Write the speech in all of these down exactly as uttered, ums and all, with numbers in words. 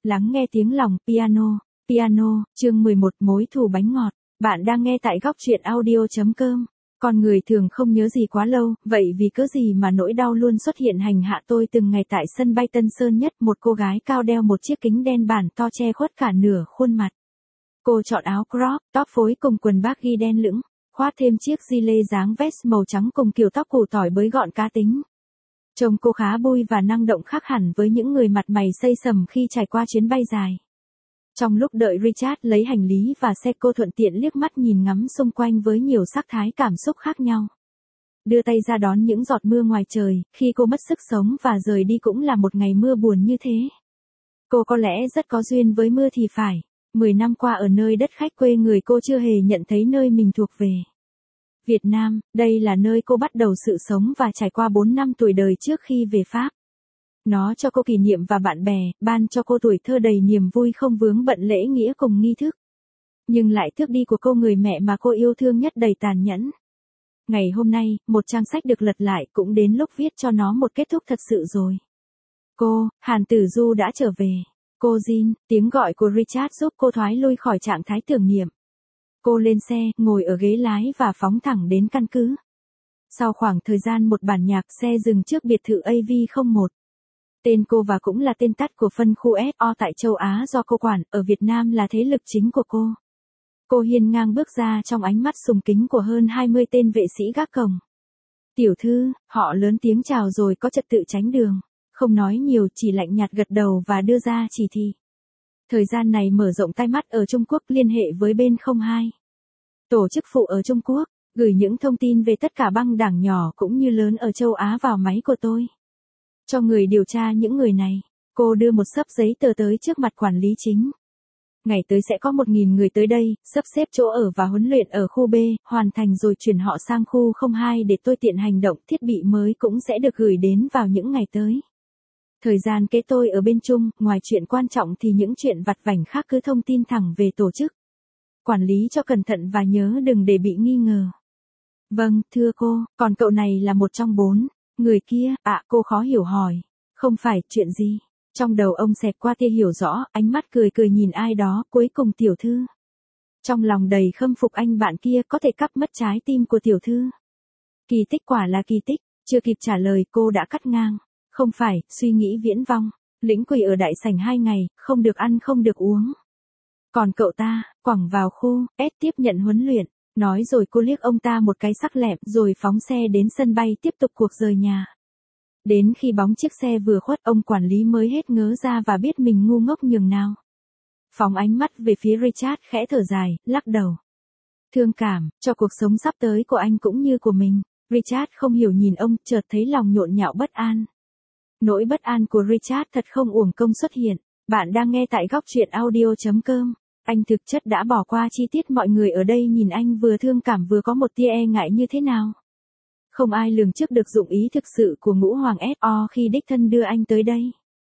Lắng nghe tiếng lòng, piano, piano, chương mười một, mối thù bánh ngọt. Bạn đang nghe tại góc truyện audio.com. Con người thường không nhớ gì quá lâu, vậy vì cớ gì mà nỗi đau luôn xuất hiện hành hạ tôi từng ngày tại sân bay Tân Sơn Nhất. Một cô gái cao đeo một chiếc kính đen bản to che khuất cả nửa khuôn mặt. Cô chọn áo crop, top phối cùng quần baggy đen lửng, khoác thêm chiếc gilet dáng vest màu trắng cùng kiểu tóc củ tỏi bới gọn cá tính. Trông cô khá vui và năng động khác hẳn với những người mặt mày xây sầm khi trải qua chuyến bay dài. Trong lúc đợi Richard lấy hành lý và xe, cô thuận tiện liếc mắt nhìn ngắm xung quanh với nhiều sắc thái cảm xúc khác nhau. Đưa tay ra đón những giọt mưa ngoài trời, khi cô mất sức sống và rời đi cũng là một ngày mưa buồn như thế. Cô có lẽ rất có duyên với mưa thì phải. Mười năm qua ở nơi đất khách quê người, cô chưa hề nhận thấy nơi mình thuộc về. Việt Nam, đây là nơi cô bắt đầu sự sống và trải qua bốn năm tuổi đời trước khi về Pháp. Nó cho cô kỷ niệm và bạn bè, ban cho cô tuổi thơ đầy niềm vui không vướng bận lễ nghĩa cùng nghi thức. Nhưng lại tước đi của cô người mẹ mà cô yêu thương nhất đầy tàn nhẫn. Ngày hôm nay, một trang sách được lật lại, cũng đến lúc viết cho nó một kết thúc thật sự rồi. Cô, Hàn Tử Du đã trở về. Cô Jin, tiếng gọi của Richard giúp cô thoái lui khỏi trạng thái tưởng niệm. Cô lên xe, ngồi ở ghế lái và phóng thẳng đến căn cứ. Sau khoảng thời gian một bản nhạc, xe dừng trước biệt thự A V không một. Tên cô và cũng là tên tắt của phân khu S O tại châu Á do cô quản, ở Việt Nam là thế lực chính của cô. Cô hiên ngang bước ra trong ánh mắt sùng kính của hơn hai mươi tên vệ sĩ gác cổng. Tiểu thư, họ lớn tiếng chào rồi có trật tự tránh đường. Không nói nhiều, chỉ lạnh nhạt gật đầu và đưa ra chỉ thị. Thời gian này mở rộng tai mắt ở Trung Quốc, liên hệ với bên không hai. Tổ chức phụ ở Trung Quốc, gửi những thông tin về tất cả băng đảng nhỏ cũng như lớn ở châu Á vào máy của tôi. Cho người điều tra những người này, cô đưa một xấp giấy tờ tới trước mặt quản lý chính. Ngày tới sẽ có một nghìn người tới đây, sắp xếp chỗ ở và huấn luyện ở khu B, hoàn thành rồi chuyển họ sang khu không hai để tôi tiện hành động. Thiết bị mới cũng sẽ được gửi đến vào những ngày tới. Thời gian kế tôi ở bên Trung, ngoài chuyện quan trọng thì những chuyện vặt vảnh khác cứ thông tin thẳng về tổ chức. Quản lý cho cẩn thận và nhớ đừng để bị nghi ngờ. Vâng, thưa cô, còn cậu này là một trong bốn người kia, ạ, à, cô khó hiểu hỏi. Không phải, chuyện gì? Trong đầu ông xẹt qua tia hiểu rõ, ánh mắt cười cười nhìn ai đó, cuối cùng tiểu thư. Trong lòng đầy khâm phục anh bạn kia có thể cắp mất trái tim của tiểu thư. Kỳ tích, quả là kỳ tích, chưa kịp trả lời cô đã cắt ngang. Không phải, suy nghĩ viễn vong, lĩnh quỷ ở đại sảnh hai ngày, không được ăn không được uống. Còn cậu ta, quẳng vào khu, S tiếp nhận huấn luyện, nói rồi cô liếc ông ta một cái sắc lẹm rồi phóng xe đến sân bay tiếp tục cuộc rời nhà. Đến khi bóng chiếc xe vừa khuất, ông quản lý mới hết ngớ ra và biết mình ngu ngốc nhường nào. Phóng ánh mắt về phía Richard, khẽ thở dài, lắc đầu. Thương cảm, cho cuộc sống sắp tới của anh cũng như của mình. Richard không hiểu nhìn ông, chợt thấy lòng nhộn nhạo bất an. Nỗi bất an của Richard thật không uổng công xuất hiện. Bạn đang nghe tại góc truyện audio.com. Anh thực chất đã bỏ qua chi tiết mọi người ở đây nhìn anh vừa thương cảm vừa có một tia e ngại như thế nào. Không ai lường trước được dụng ý thực sự của ngũ hoàng S O khi đích thân đưa anh tới đây.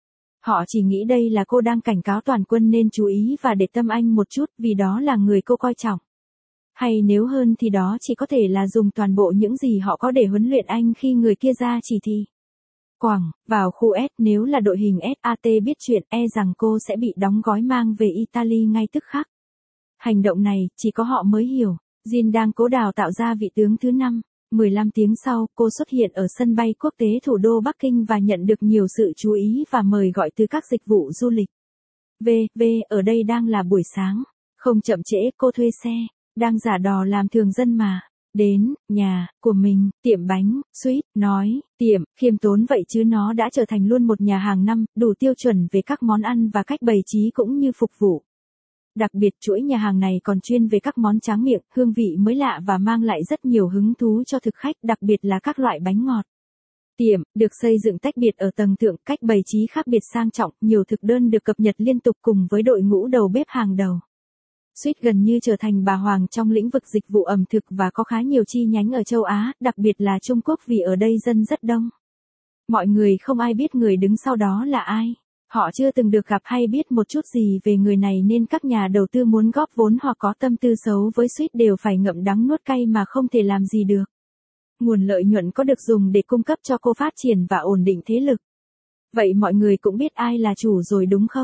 Họ chỉ nghĩ đây là cô đang cảnh cáo toàn quân nên chú ý và để tâm anh một chút vì đó là người cô coi trọng. Hay nếu hơn thì đó chỉ có thể là dùng toàn bộ những gì họ có để huấn luyện anh khi người kia ra chỉ thị. Quảng, vào khu S, nếu là đội hình S A T biết chuyện, e rằng cô sẽ bị đóng gói mang về Italy ngay tức khắc. Hành động này, chỉ có họ mới hiểu. Jin đang cố đào tạo ra vị tướng thứ năm. mười lăm tiếng sau, cô xuất hiện ở sân bay quốc tế thủ đô Bắc Kinh và nhận được nhiều sự chú ý và mời gọi từ các dịch vụ du lịch. V, V, ở đây đang là buổi sáng. Không chậm trễ, cô thuê xe. Đang giả đò làm thường dân mà. Đến, nhà, của mình, tiệm bánh, sweet, nói, tiệm, khiêm tốn vậy chứ nó đã trở thành luôn một nhà hàng năm, đủ tiêu chuẩn về các món ăn và cách bày trí cũng như phục vụ. Đặc biệt chuỗi nhà hàng này còn chuyên về các món tráng miệng, hương vị mới lạ và mang lại rất nhiều hứng thú cho thực khách, đặc biệt là các loại bánh ngọt. Tiệm, được xây dựng tách biệt ở tầng thượng, cách bày trí khác biệt sang trọng, nhiều thực đơn được cập nhật liên tục cùng với đội ngũ đầu bếp hàng đầu. Sweet gần như trở thành bà hoàng trong lĩnh vực dịch vụ ẩm thực và có khá nhiều chi nhánh ở châu Á, đặc biệt là Trung Quốc vì ở đây dân rất đông. Mọi người không ai biết người đứng sau đó là ai. Họ chưa từng được gặp hay biết một chút gì về người này nên các nhà đầu tư muốn góp vốn hoặc có tâm tư xấu với Sweet đều phải ngậm đắng nuốt cay mà không thể làm gì được. Nguồn lợi nhuận có được dùng để cung cấp cho cô phát triển và ổn định thế lực. Vậy mọi người cũng biết ai là chủ rồi đúng không?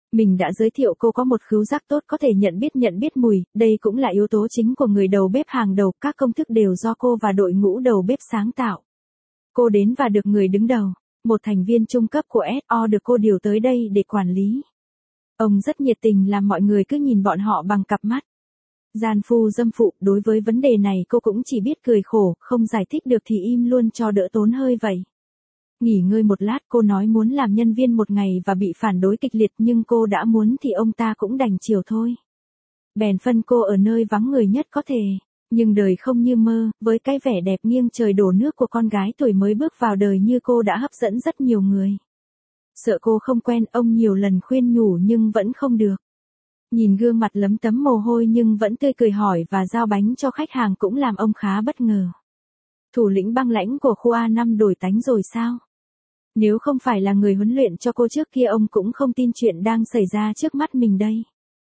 Mình đã giới thiệu cô có một khứu giác tốt có thể nhận biết nhận biết mùi, đây cũng là yếu tố chính của người đầu bếp hàng đầu, các công thức đều do cô và đội ngũ đầu bếp sáng tạo. Cô đến và được người đứng đầu, một thành viên trung cấp của ét o được cô điều tới đây để quản lý. Ông rất nhiệt tình làm mọi người cứ nhìn bọn họ bằng cặp mắt. Gian phu dâm phụ, đối với vấn đề này cô cũng chỉ biết cười khổ, không giải thích được thì im luôn cho đỡ tốn hơi vậy. Nghỉ ngơi một lát cô nói muốn làm nhân viên một ngày và bị phản đối kịch liệt nhưng cô đã muốn thì ông ta cũng đành chiều thôi. Bèn phân cô ở nơi vắng người nhất có thể. Nhưng đời không như mơ, với cái vẻ đẹp nghiêng trời đổ nước của con gái tuổi mới bước vào đời như cô đã hấp dẫn rất nhiều người. Sợ cô không quen, ông nhiều lần khuyên nhủ nhưng vẫn không được. Nhìn gương mặt lấm tấm mồ hôi nhưng vẫn tươi cười hỏi và giao bánh cho khách hàng cũng làm ông khá bất ngờ. Thủ lĩnh băng lãnh của khu a năm đổi tánh rồi sao? Nếu không phải là người huấn luyện cho cô trước kia ông cũng không tin chuyện đang xảy ra trước mắt mình đây.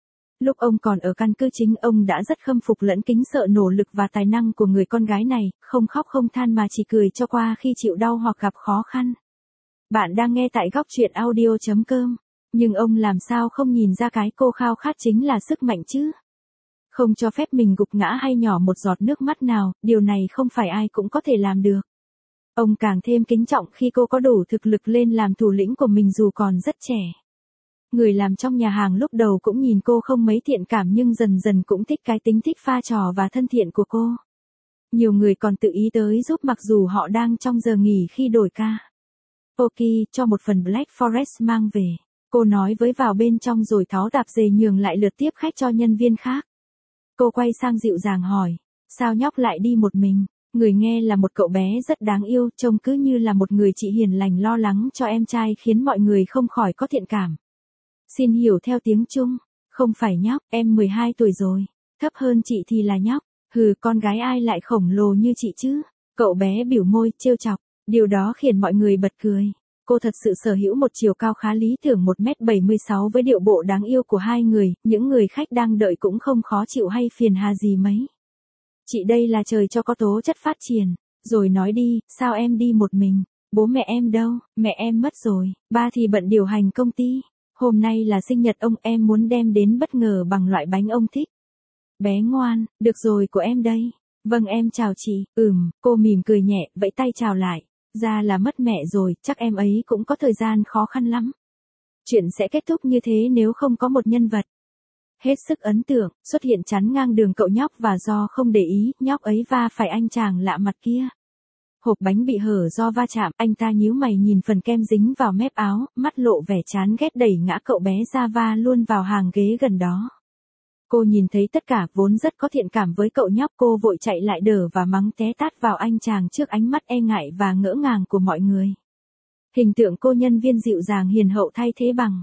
Lúc ông còn ở căn cứ chính ông đã rất khâm phục lẫn kính sợ nỗ lực và tài năng của người con gái này, không khóc không than mà chỉ cười cho qua khi chịu đau hoặc gặp khó khăn. Bạn đang nghe tại góc truyện audio chấm com. Nhưng ông làm sao không nhìn ra cái cô khao khát chính là sức mạnh chứ? Không cho phép mình gục ngã hay nhỏ một giọt nước mắt nào, điều này không phải ai cũng có thể làm được. Ông càng thêm kính trọng khi cô có đủ thực lực lên làm thủ lĩnh của mình dù còn rất trẻ. Người làm trong nhà hàng lúc đầu cũng nhìn cô không mấy thiện cảm nhưng dần dần cũng thích cái tính thích pha trò và thân thiện của cô. Nhiều người còn tự ý tới giúp mặc dù họ đang trong giờ nghỉ khi đổi ca. Ok, cho một phần Black Forest mang về. Cô nói với vào bên trong rồi tháo tạp dề nhường lại lượt tiếp khách cho nhân viên khác. Cô quay sang dịu dàng hỏi, sao nhóc lại đi một mình? Người nghe là một cậu bé rất đáng yêu, trông cứ như là một người chị hiền lành lo lắng cho em trai khiến mọi người không khỏi có thiện cảm. Xin hiểu theo tiếng Trung, không phải nhóc, em mười hai tuổi rồi, thấp hơn chị thì là nhóc, hừ con gái ai lại khổng lồ như chị chứ? Cậu bé biểu môi, trêu chọc, điều đó khiến mọi người bật cười. Cô thật sự sở hữu một chiều cao khá lý tưởng một mét bảy mươi sáu với điệu bộ đáng yêu của hai người, những người khách đang đợi cũng không khó chịu hay phiền hà gì mấy. Chị đây là trời cho có tố chất phát triển, rồi nói đi, sao em đi một mình, bố mẹ em đâu, mẹ em mất rồi, ba thì bận điều hành công ty, hôm nay là sinh nhật ông em muốn đem đến bất ngờ bằng loại bánh ông thích. Bé ngoan, được rồi của em đây, vâng em chào chị, ừm, cô mỉm cười nhẹ, vẫy tay chào lại. Ra là mất mẹ rồi, chắc em ấy cũng có thời gian khó khăn lắm. Chuyện sẽ kết thúc như thế nếu không có một nhân vật hết sức ấn tượng, xuất hiện chắn ngang đường cậu nhóc và do không để ý, nhóc ấy va phải anh chàng lạ mặt kia. Hộp bánh bị hở do va chạm, anh ta nhíu mày nhìn phần kem dính vào mép áo, mắt lộ vẻ chán ghét đẩy ngã cậu bé ra va luôn vào hàng ghế gần đó. Cô nhìn thấy tất cả vốn rất có thiện cảm với cậu nhóc, cô vội chạy lại đỡ và mắng té tát vào anh chàng trước ánh mắt e ngại và ngỡ ngàng của mọi người. Hình tượng cô nhân viên dịu dàng hiền hậu thay thế bằng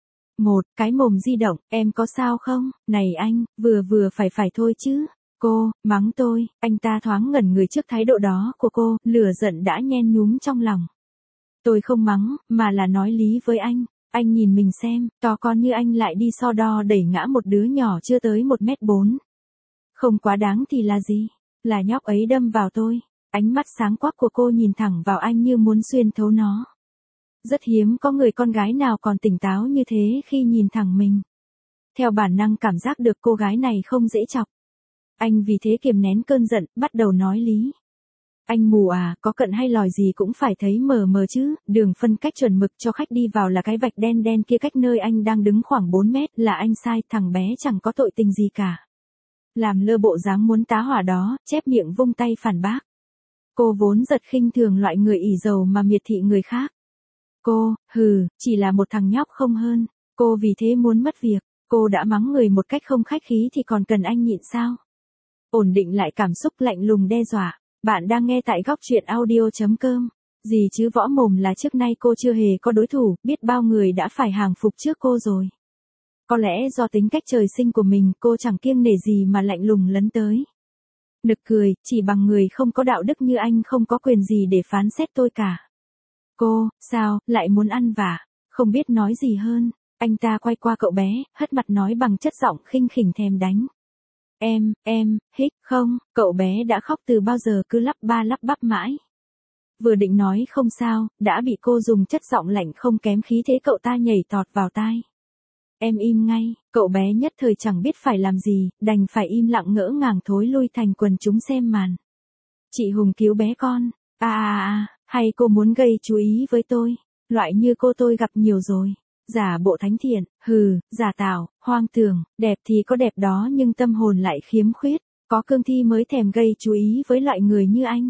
một cái mồm di động, em có sao không, này anh, vừa vừa phải phải thôi chứ. Cô, mắng tôi, anh ta thoáng ngẩn người trước thái độ đó của cô, lửa giận đã nhen nhúm trong lòng. Tôi không mắng, mà là nói lý với anh. Anh nhìn mình xem, to con như anh lại đi so đo đẩy ngã một đứa nhỏ chưa tới một mét bốn. Không quá đáng thì là gì? Là nhóc ấy đâm vào tôi. Ánh mắt sáng quắc của cô nhìn thẳng vào anh như muốn xuyên thấu nó. Rất hiếm có người con gái nào còn tỉnh táo như thế khi nhìn thẳng mình. Theo bản năng cảm giác được cô gái này không dễ chọc. Anh vì thế kiềm nén cơn giận, bắt đầu nói lý. Anh mù à, có cận hay lòi gì cũng phải thấy mờ mờ chứ, đường phân cách chuẩn mực cho khách đi vào là cái vạch đen đen kia cách nơi anh đang đứng khoảng bốn mét, là anh sai, thằng bé chẳng có tội tình gì cả. Làm lơ bộ dáng muốn tá hỏa đó, chép miệng vung tay phản bác. Cô vốn giật khinh thường loại người ỷ dầu mà miệt thị người khác. Cô, hừ, chỉ là một thằng nhóc không hơn, cô vì thế muốn mất việc, cô đã mắng người một cách không khách khí thì còn cần anh nhịn sao? Ổn định lại cảm xúc lạnh lùng đe dọa. Bạn đang nghe tại góc truyện audio chấm com. Gì chứ võ mồm là trước nay cô chưa hề có đối thủ, biết bao người đã phải hàng phục trước cô rồi. Có lẽ do tính cách trời sinh của mình, cô chẳng kiêng nể gì mà lạnh lùng lấn tới. Nực cười, chỉ bằng người không có đạo đức như anh không có quyền gì để phán xét tôi cả. Cô, sao, lại muốn ăn vả, không biết nói gì hơn. Anh ta quay qua cậu bé, hất mặt nói bằng chất giọng khinh khỉnh thèm đánh. Em, em, hích, không, cậu bé đã khóc từ bao giờ cứ lắp ba lắp bắp mãi. Vừa định nói không sao, đã bị cô dùng chất giọng lạnh không kém khí thế cậu ta nhảy tọt vào tai. Em im ngay, cậu bé nhất thời chẳng biết phải làm gì, đành phải im lặng ngỡ ngàng thối lui thành quần chúng xem màn. Chị Hùng cứu bé con, à à à, hay cô muốn gây chú ý với tôi, loại như cô tôi gặp nhiều rồi. Giả bộ thánh thiện, hừ, giả tạo, hoang tưởng, đẹp thì có đẹp đó nhưng tâm hồn lại khiếm khuyết, có cương thi mới thèm gây chú ý với loại người như anh.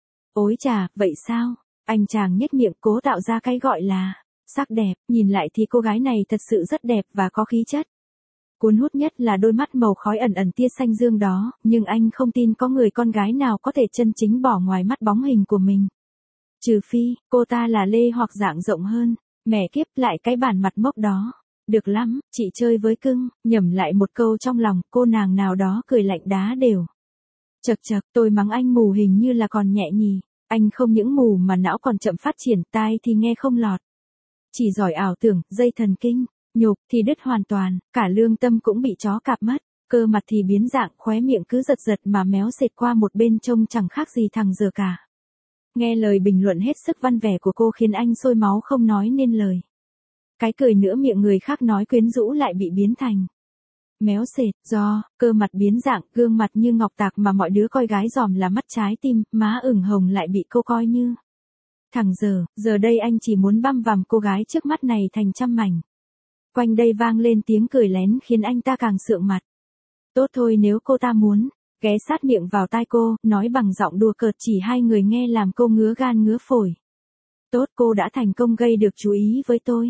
Ôi chà, vậy sao? Anh chàng nhếch miệng cố tạo ra cái gọi là sắc đẹp, nhìn lại thì cô gái này thật sự rất đẹp và có khí chất. Cuốn hút nhất là đôi mắt màu khói ẩn ẩn tia xanh dương đó, nhưng anh không tin có người con gái nào có thể chân chính bỏ ngoài mắt bóng hình của mình. Trừ phi, cô ta là Lê hoặc dạng rộng hơn, mẹ kiếp lại cái bản mặt mốc đó. Được lắm, chị chơi với cưng, nhẩm lại một câu trong lòng, cô nàng nào đó cười lạnh đá đều. Chật chật, tôi mắng anh mù hình như là còn nhẹ nhì, anh không những mù mà não còn chậm phát triển, tai thì nghe không lọt. Chỉ giỏi ảo tưởng, dây thần kinh, nhục thì đứt hoàn toàn, cả lương tâm cũng bị chó cạp mất, cơ mặt thì biến dạng, khóe miệng cứ giật giật mà méo xệt qua một bên trông chẳng khác gì thằng dở cả. Nghe lời bình luận hết sức văn vẻ của cô khiến anh sôi máu không nói nên lời. Cái cười nữa miệng người khác nói quyến rũ lại bị biến thành méo xệt, do, cơ mặt biến dạng, gương mặt như ngọc tạc mà mọi đứa coi gái dòm là mắt trái tim, má ửng hồng lại bị cô coi như thằng dở, giờ đây anh chỉ muốn băm vằm cô gái trước mắt này thành trăm mảnh. Quanh đây vang lên tiếng cười lén khiến anh ta càng sượng mặt. Tốt thôi nếu cô ta muốn, ghé sát miệng vào tai cô, nói bằng giọng đùa cợt chỉ hai người nghe làm cô ngứa gan ngứa phổi. Tốt, cô đã thành công gây được chú ý với tôi.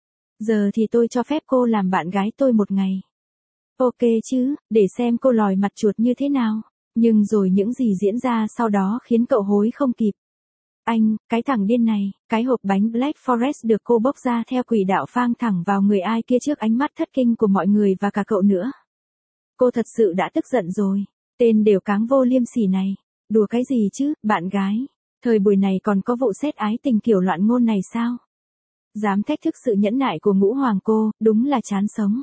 Giờ thì tôi cho phép cô làm bạn gái tôi một ngày. Ok chứ, để xem cô lòi mặt chuột như thế nào. Nhưng rồi những gì diễn ra sau đó khiến cậu hối không kịp. Anh, cái thằng điên này, cái hộp bánh Black Forest được cô bốc ra theo quỹ đạo phang thẳng vào người ai kia trước ánh mắt thất kinh của mọi người và cả cậu nữa. Cô thật sự đã tức giận rồi. Tên đều cáng vô liêm sỉ này. Đùa cái gì chứ, bạn gái. Thời buổi này còn có vụ xét ái tình kiểu loạn ngôn này sao? Dám thách thức sự nhẫn nại của ngũ hoàng cô, đúng là chán sống.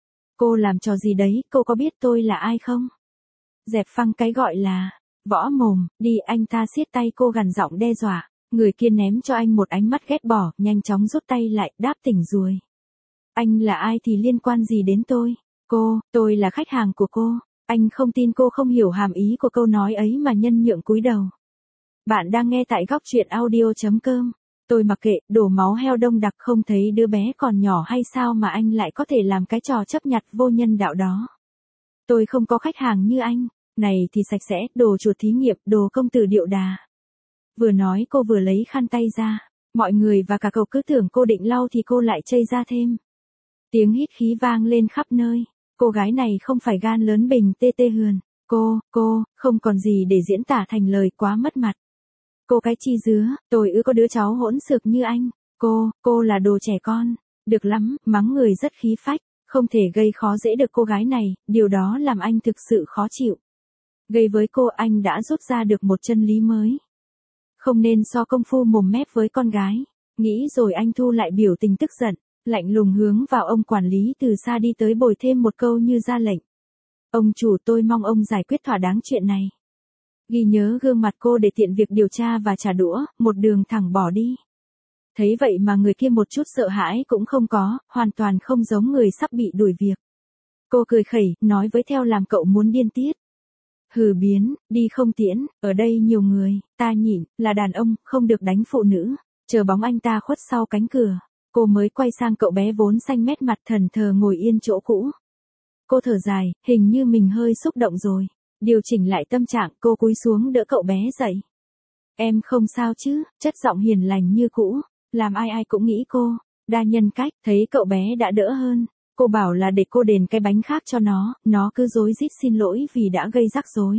Cô làm trò gì đấy, cô có biết tôi là ai không? Dẹp phăng cái gọi là võ mồm, đi, anh ta siết tay cô gằn giọng đe dọa. Người kia ném cho anh một ánh mắt ghét bỏ, nhanh chóng rút tay lại, đáp tỉnh rồi. Anh là ai thì liên quan gì đến tôi? Cô, tôi là khách hàng của cô. Anh không tin cô không hiểu hàm ý của câu nói ấy mà nhân nhượng cúi đầu. Bạn đang nghe tại góc truyện audio chấm com. Tôi mặc kệ, đổ máu heo đông đặc, không thấy đứa bé còn nhỏ hay sao mà anh lại có thể làm cái trò chấp nhặt vô nhân đạo đó. Tôi không có khách hàng như anh, này thì sạch sẽ, đồ chuột thí nghiệm, đồ công tử điệu đà. Vừa nói cô vừa lấy khăn tay ra, mọi người và cả cậu cứ tưởng cô định lau thì cô lại chây ra thêm. Tiếng hít khí vang lên khắp nơi, cô gái này không phải gan lớn bình tê tê hườn, cô, cô, không còn gì để diễn tả thành lời, quá mất mặt. Cô cái chi dứa, tôi ư có đứa cháu hỗn xược như anh, cô, cô là đồ trẻ con, được lắm, mắng người rất khí phách, không thể gây khó dễ được cô gái này, điều đó làm anh thực sự khó chịu. Gây với cô anh đã rút ra được một chân lý mới. Không nên so công phu mồm mép với con gái, nghĩ rồi anh thu lại biểu tình tức giận, lạnh lùng hướng vào ông quản lý từ xa đi tới bồi thêm một câu như ra lệnh. Ông chủ, tôi mong ông giải quyết thỏa đáng chuyện này. Ghi nhớ gương mặt cô để tiện việc điều tra và trả đũa, một đường thẳng bỏ đi. Thấy vậy mà người kia một chút sợ hãi cũng không có, hoàn toàn không giống người sắp bị đuổi việc. Cô cười khẩy, nói với theo làm cậu muốn điên tiết. Hừ biến, đi không tiễn, ở đây nhiều người, ta nhịn, là đàn ông, không được đánh phụ nữ. Chờ bóng anh ta khuất sau cánh cửa, cô mới quay sang cậu bé vốn xanh mét mặt thần thờ ngồi yên chỗ cũ. Cô thở dài, hình như mình hơi xúc động rồi. Điều chỉnh lại tâm trạng, cô cúi xuống đỡ cậu bé dậy. Em không sao chứ, chất giọng hiền lành như cũ, làm ai ai cũng nghĩ cô đa nhân cách. Thấy cậu bé đã đỡ hơn, cô bảo là để cô đền cái bánh khác cho nó, nó cứ rối rít xin lỗi vì đã gây rắc rối.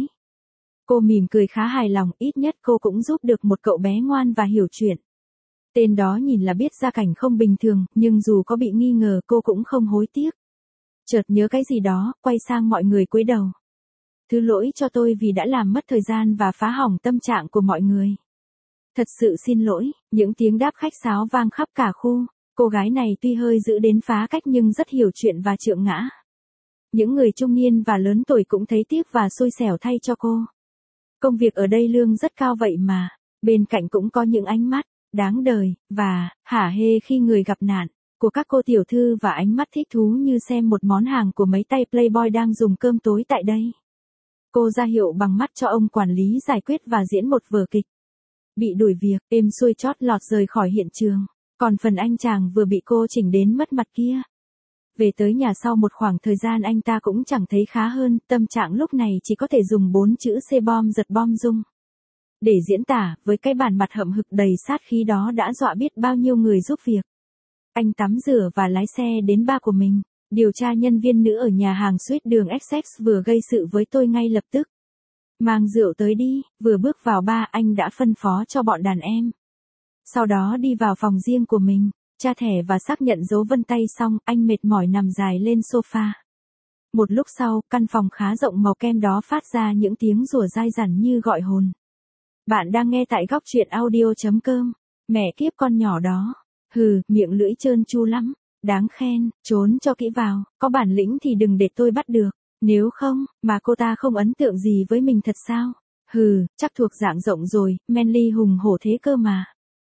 Cô mỉm cười khá hài lòng, ít nhất cô cũng giúp được một cậu bé ngoan và hiểu chuyện. Tên đó nhìn là biết gia cảnh không bình thường, nhưng dù có bị nghi ngờ cô cũng không hối tiếc. Chợt nhớ cái gì đó, quay sang mọi người cúi đầu. Thứ lỗi cho tôi vì đã làm mất thời gian và phá hỏng tâm trạng của mọi người. Thật sự xin lỗi, những tiếng đáp khách sáo vang khắp cả khu. Cô gái này tuy hơi giữ đến phá cách nhưng rất hiểu chuyện và trượng ngã. Những người trung niên và lớn tuổi cũng thấy tiếc và xui xẻo thay cho cô. Công việc ở đây lương rất cao vậy mà, bên cạnh cũng có những ánh mắt đáng đời và hả hê khi người gặp nạn. của các cô tiểu thư và ánh mắt thích thú như xem một món hàng của mấy tay playboy đang dùng cơm tối tại đây. Cô ra hiệu bằng mắt cho ông quản lý giải quyết và diễn một vở kịch. Bị đuổi việc, êm xuôi chót lọt rời khỏi hiện trường. Còn phần anh chàng vừa bị cô chỉnh đến mất mặt kia. Về tới nhà sau một khoảng thời gian anh ta cũng chẳng thấy khá hơn, tâm trạng lúc này chỉ có thể dùng bốn chữ C-bom giật bom dung. Để diễn tả, với cái bản mặt hậm hực đầy sát khí đó đã dọa biết bao nhiêu người giúp việc. Anh tắm rửa và lái xe đến bar của mình. Điều tra nhân viên nữ ở nhà hàng suýt đường Essex vừa gây sự với tôi ngay lập tức. Mang rượu tới đi, vừa bước vào bar anh đã phân phó cho bọn đàn em. Sau đó đi vào phòng riêng của mình, tra thẻ và xác nhận dấu vân tay xong, anh mệt mỏi nằm dài lên sofa. Một lúc sau, căn phòng khá rộng màu kem đó phát ra những tiếng rủa dai dẳng như gọi hồn. Bạn đang nghe tại góc truyện audio chấm com. Mẹ kiếp con nhỏ đó. Hừ, miệng lưỡi trơn tru lắm. Đáng khen, trốn cho kỹ vào, có bản lĩnh thì đừng để tôi bắt được. Nếu không, mà cô ta không ấn tượng gì với mình thật sao? Hừ, chắc thuộc dạng rộng rồi, manly hùng hổ thế cơ mà.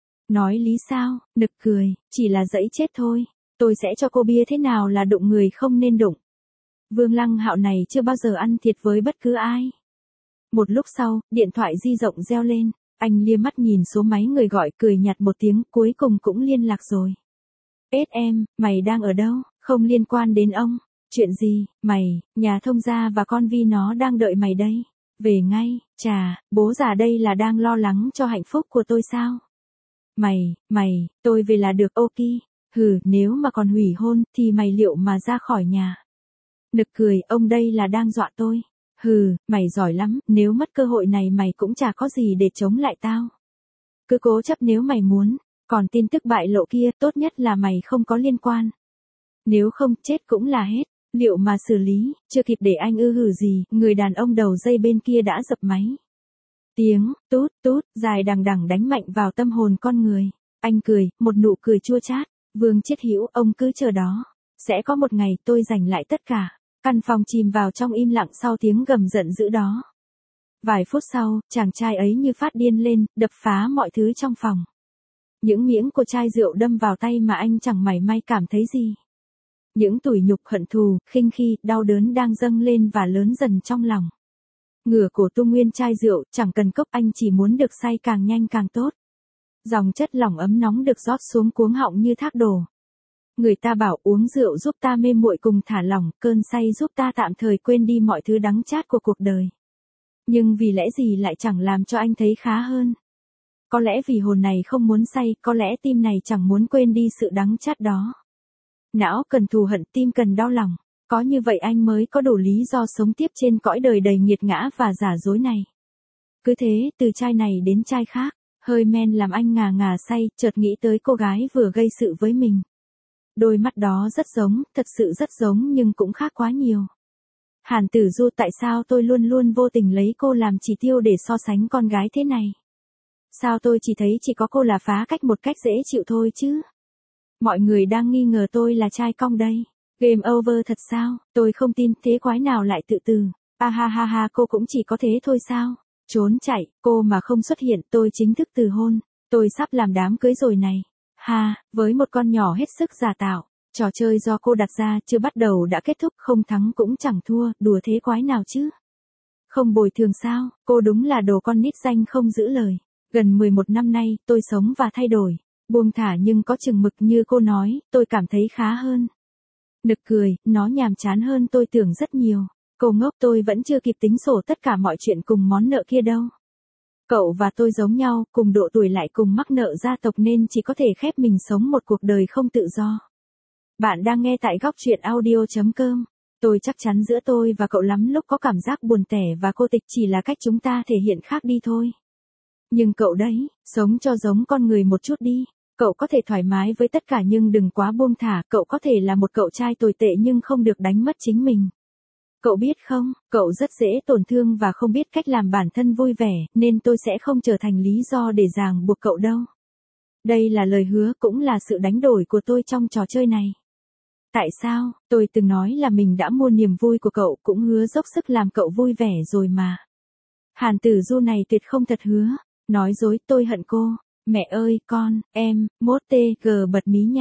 Nói lý sao, nực cười, chỉ là dẫy chết thôi. Tôi sẽ cho cô bia thế nào là đụng người không nên đụng. Vương Lăng Hạo này chưa bao giờ ăn thiệt với bất cứ ai. Một lúc sau, điện thoại di động reo lên, anh lia mắt nhìn số máy người gọi cười nhạt một tiếng, cuối cùng cũng liên lạc rồi. Ết em, mày đang ở đâu, không liên quan đến ông. Chuyện gì, mày, nhà thông gia và con Vi nó đang đợi mày đây. Về ngay, chà, bố già đây là đang lo lắng cho hạnh phúc của tôi sao? Mày, mày, tôi về là được ok. Hừ, nếu mà còn hủy hôn, thì mày liệu mà ra khỏi nhà. Nực cười, ông đây là đang dọa tôi. Hừ, mày giỏi lắm, nếu mất cơ hội này mày cũng chả có gì để chống lại tao. Cứ cố chấp nếu mày muốn, còn tin tức bại lộ kia tốt nhất là mày không có liên quan. Nếu không, chết cũng là hết. Liệu mà xử lý, chưa kịp để anh ư hử gì, người đàn ông đầu dây bên kia đã dập máy. Tiếng, tút, tút, dài đằng đằng đánh mạnh vào tâm hồn con người. Anh cười, một nụ cười chua chát. Vương Chiết Hữu, ông cứ chờ đó. Sẽ có một ngày tôi giành lại tất cả. Căn phòng chìm vào trong im lặng sau tiếng gầm giận dữ đó. Vài phút sau, chàng trai ấy như phát điên lên, đập phá mọi thứ trong phòng. Những miếng của chai rượu đâm vào tay mà anh chẳng mảy may cảm thấy gì. Những tủi nhục hận thù, khinh khi, đau đớn đang dâng lên và lớn dần trong lòng. Ngửa cổ tung nguyên chai rượu, chẳng cần cốc anh chỉ muốn được say càng nhanh càng tốt. Dòng chất lỏng ấm nóng được rót xuống cuống họng như thác đổ. Người ta bảo uống rượu giúp ta mê muội cùng thả lỏng, cơn say giúp ta tạm thời quên đi mọi thứ đắng chát của cuộc đời. Nhưng vì lẽ gì lại chẳng làm cho anh thấy khá hơn? Có lẽ vì hồn này không muốn say, có lẽ tim này chẳng muốn quên đi sự đắng chát đó. Não cần thù hận, tim cần đau lòng. Có như vậy anh mới có đủ lý do sống tiếp trên cõi đời đầy nghiệt ngã và giả dối này. Cứ thế, từ chai này đến chai khác, hơi men làm anh ngà ngà say, chợt nghĩ tới cô gái vừa gây sự với mình. Đôi mắt đó rất giống, thật sự rất giống nhưng cũng khác quá nhiều. Hàn Tử Du, tại sao tôi luôn luôn vô tình lấy cô làm chỉ tiêu để so sánh con gái thế này? Sao tôi chỉ thấy chỉ có cô là phá cách một cách dễ chịu thôi chứ? Mọi người đang nghi ngờ tôi là trai cong đây. Game over thật sao? Tôi không tin, thế quái nào lại tự từ. À ha ha ha, cô cũng chỉ có thế thôi sao? Trốn chạy, cô mà không xuất hiện, tôi chính thức từ hôn. Tôi sắp làm đám cưới rồi này. Ha, với một con nhỏ hết sức giả tạo. Trò chơi do cô đặt ra chưa bắt đầu đã kết thúc, không thắng cũng chẳng thua, đùa thế quái nào chứ? Không bồi thường sao? Cô đúng là đồ con nít danh không giữ lời. Gần mười một năm nay, tôi sống và thay đổi. Buông thả nhưng có chừng mực như cô nói, tôi cảm thấy khá hơn. Nực cười, nó nhàm chán hơn tôi tưởng rất nhiều. Cô ngốc, tôi vẫn chưa kịp tính sổ tất cả mọi chuyện cùng món nợ kia đâu. Cậu và tôi giống nhau, cùng độ tuổi lại cùng mắc nợ gia tộc nên chỉ có thể khép mình sống một cuộc đời không tự do. Bạn đang nghe tại góc truyện audio chấm com. Tôi chắc chắn giữa tôi và cậu lắm lúc có cảm giác buồn tẻ và cô tịch, chỉ là cách chúng ta thể hiện khác đi thôi. Nhưng cậu đấy, sống cho giống con người một chút đi. Cậu có thể thoải mái với tất cả nhưng đừng quá buông thả, cậu có thể là một cậu trai tồi tệ nhưng không được đánh mất chính mình. Cậu biết không, cậu rất dễ tổn thương và không biết cách làm bản thân vui vẻ, nên tôi sẽ không trở thành lý do để ràng buộc cậu đâu. Đây là lời hứa cũng là sự đánh đổi của tôi trong trò chơi này. Tại sao, tôi từng nói là mình đã mua niềm vui của cậu, cũng hứa dốc sức làm cậu vui vẻ rồi mà. Hàn Tử Du này tuyệt không thật hứa. Nói dối, tôi hận cô. Mẹ ơi, con, em, mốt tê, gờ bật mí nha.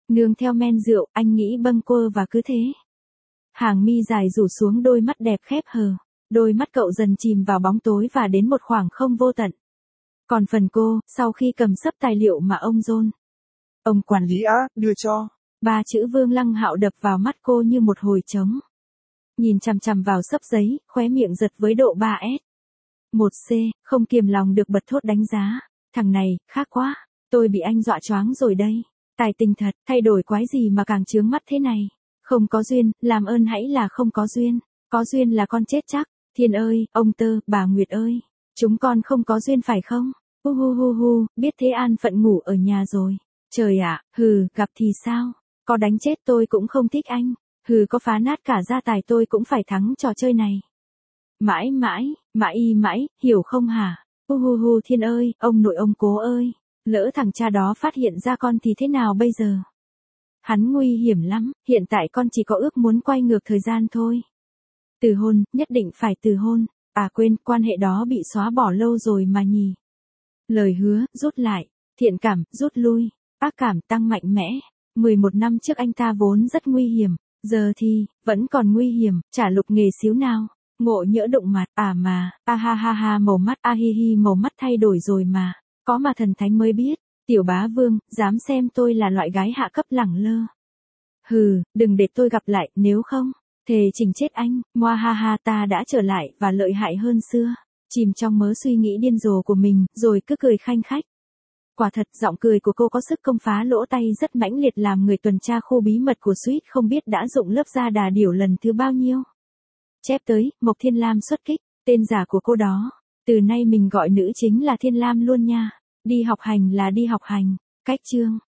Nương theo men rượu, anh nghĩ bâng quơ và cứ thế. Hàng mi dài rủ xuống, đôi mắt đẹp khép hờ. Đôi mắt cậu dần chìm vào bóng tối và đến một khoảng không vô tận. Còn phần cô, sau khi cầm sấp tài liệu mà ông John, ông quản lý á, đưa cho, ba chữ Vương Lăng Hạo đập vào mắt cô như một hồi trống. Nhìn chằm chằm vào sấp giấy, khóe miệng giật với độ ba S. một C, không kiềm lòng được bật thốt đánh giá. Thằng này, khác quá, tôi bị anh dọa choáng rồi đây. Tài tình thật, thay đổi quái gì mà càng chướng mắt thế này. Không có duyên, làm ơn hãy là không có duyên. Có duyên là con chết chắc. Thiên ơi, ông Tơ, bà Nguyệt ơi. Chúng con không có duyên phải không? Hu hu hu hu, biết thế an phận ngủ ở nhà rồi. Trời ạ, hừ, gặp thì sao? Có đánh chết tôi cũng không thích anh. Hừ, có phá nát cả gia tài tôi cũng phải thắng trò chơi này. Mãi mãi, mãi y mãi, hiểu không hả? Hu hu hu, Thiên ơi, ông nội ông cố ơi. Lỡ thằng cha đó phát hiện ra con thì thế nào bây giờ? Hắn nguy hiểm lắm, hiện tại con chỉ có ước muốn quay ngược thời gian thôi. Từ hôn, nhất định phải từ hôn. À quên, quan hệ đó bị xóa bỏ lâu rồi mà nhỉ. Lời hứa, rút lại. Thiện cảm, rút lui. Ác cảm, tăng mạnh mẽ. mười một năm trước anh ta vốn rất nguy hiểm. Giờ thì, vẫn còn nguy hiểm, chả lục nghề xíu nào. Ngộ nhỡ đụng mặt, à mà, a ha ha ha, màu mắt, a hi hi, màu mắt thay đổi rồi mà. Có mà thần thánh mới biết. Tiểu bá vương, dám xem tôi là loại gái hạ cấp lẳng lơ. Hừ, đừng để tôi gặp lại, nếu không, thề chỉnh chết anh. Moa ha ha, ta đã trở lại và lợi hại hơn xưa. Chìm trong mớ suy nghĩ điên rồ của mình, rồi cứ cười khanh khách. Quả thật, giọng cười của cô có sức công phá lỗ tay rất mãnh liệt, làm người tuần tra khu bí mật của Sweet không biết đã dụng lớp ra đà điểu lần thứ bao nhiêu. Chép tới, Mộc Thiên Lam xuất kích, tên giả của cô đó. Từ nay mình gọi nữ chính là Thiên Lam luôn nha. Đi học hành là đi học hành. Cách chương.